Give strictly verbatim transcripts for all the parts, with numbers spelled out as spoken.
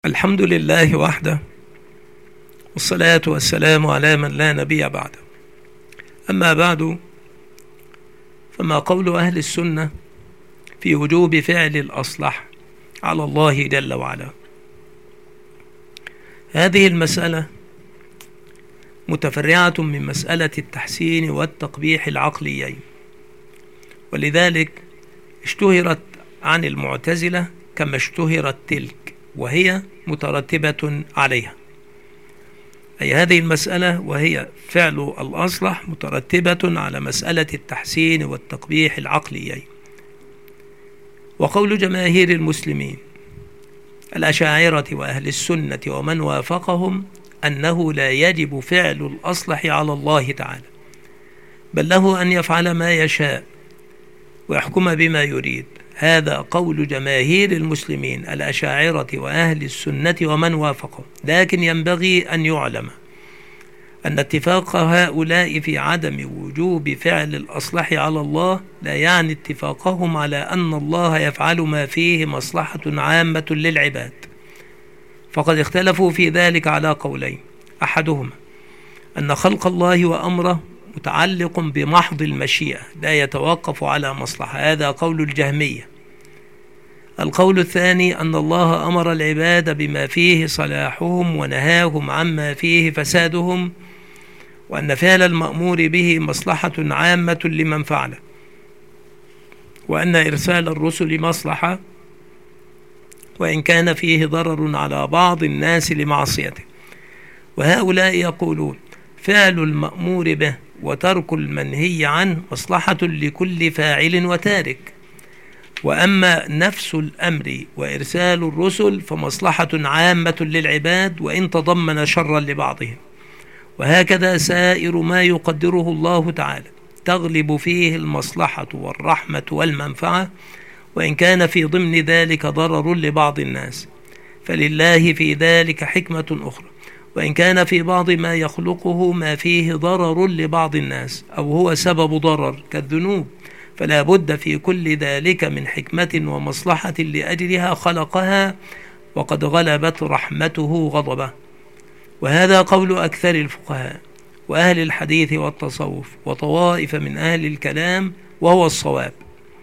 الحمد لله وحده، والصلاة والسلام على من لا نبي بعده. أما بعد، فما قول أهل السنة في وجوب فعل الأصلح على الله جل وعلا؟ هذه المسألة متفرعة من مسألة التحسين والتقبيح العقليين، ولذلك اشتهرت عن المعتزلة كما اشتهرت تلك، وهي مترتبة عليها. أي هذه المسألة وهي فعل الأصلح مترتبة على مسألة التحسين والتقبيح العقليين. وقول جماهير المسلمين الأشاعرة وأهل السنة ومن وافقهم أنه لا يجب فعل الأصلح على الله تعالى، بل له أن يفعل ما يشاء ويحكم بما يريد. هذا قول جماهير المسلمين الأشاعرة وأهل السنة ومن وافقهم. لكن ينبغي أن يعلم أن اتفاق هؤلاء في عدم وجوب فعل الأصلح على الله لا يعني اتفاقهم على أن الله يفعل ما فيه مصلحة عامة للعباد، فقد اختلفوا في ذلك على قولين: أحدهما أن خلق الله وأمره متعلق بمحض المشيئة لا يتوقف على مصلحة، هذا قول الجهمية. القول الثاني أن الله أمر العباد بما فيه صلاحهم ونهاهم عما فيه فسادهم، وأن فعل المأمور به مصلحة عامة لمن فعله، وأن إرسال الرسل مصلحة وإن كان فيه ضرر على بعض الناس لمعصيته. وهؤلاء يقولون فعل المأمور به وترك المنهي عنه مصلحة لكل فاعل وتارك، وأما نفس الأمر وإرسال الرسل فمصلحة عامة للعباد وإن تضمن شرا لبعضهم. وهكذا سائر ما يقدره الله تعالى تغلب فيه المصلحة والرحمة والمنفعة، وإن كان في ضمن ذلك ضرر لبعض الناس، فلله في ذلك حكمة أخرى. وإن كان في بعض ما يخلقه ما فيه ضرر لبعض الناس أو هو سبب ضرر كالذنوب، فلا بد في كل ذلك من حكمة ومصلحة لأجلها خلقها، وقد غلبت رحمته غضبه. وهذا قول أكثر الفقهاء وأهل الحديث والتصوف وطوائف من أهل الكلام، وهو الصواب.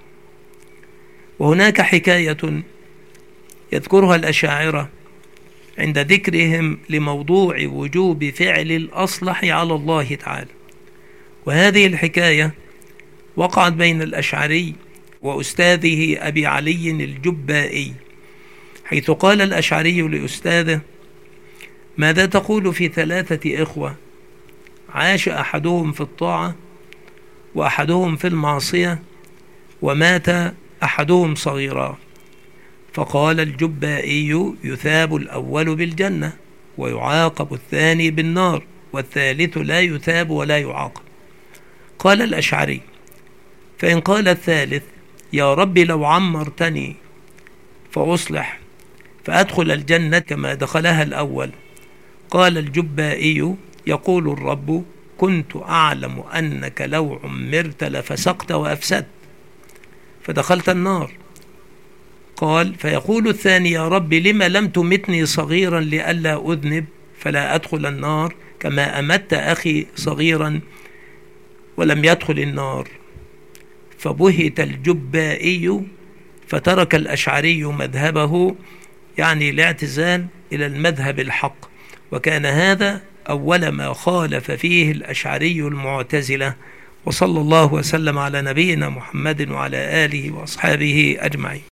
وهناك حكاية يذكرها الأشاعرة عند ذكرهم لموضوع وجوب فعل الأصلح على الله تعالى، وهذه الحكاية وقعت بين الأشعري وأستاذه أبي علي الجبائي، حيث قال الأشعري لأستاذه: ماذا تقول في ثلاثة إخوة عاش أحدهم في الطاعة وأحدهم في المعصية ومات أحدهم صغيرا؟ فقال الجبائي: يثاب الأول بالجنة ويعاقب الثاني بالنار، والثالث لا يثاب ولا يعاقب. قال الأشعري: فإن قال الثالث: يا رب لو عمرتني فأصلح فأدخل الجنة كما دخلها الأول. قال الجبائي: يقول الرب: كنت أعلم أنك لو عمرت لفسقت وأفسدت فدخلت النار. قال: فيقول الثاني: يا رب لم لم تمتني صغيرا لئلا أذنب فلا أدخل النار كما أمت أخي صغيرا ولم يدخل النار. فبهت الجبائي فترك الأشعري مذهبه، يعني الاعتزال إلى المذهب الحق، وكان هذا أول ما خالف فيه الأشعري المعتزلة. وصلى الله وسلم على نبينا محمد وعلى آله وأصحابه أجمعين.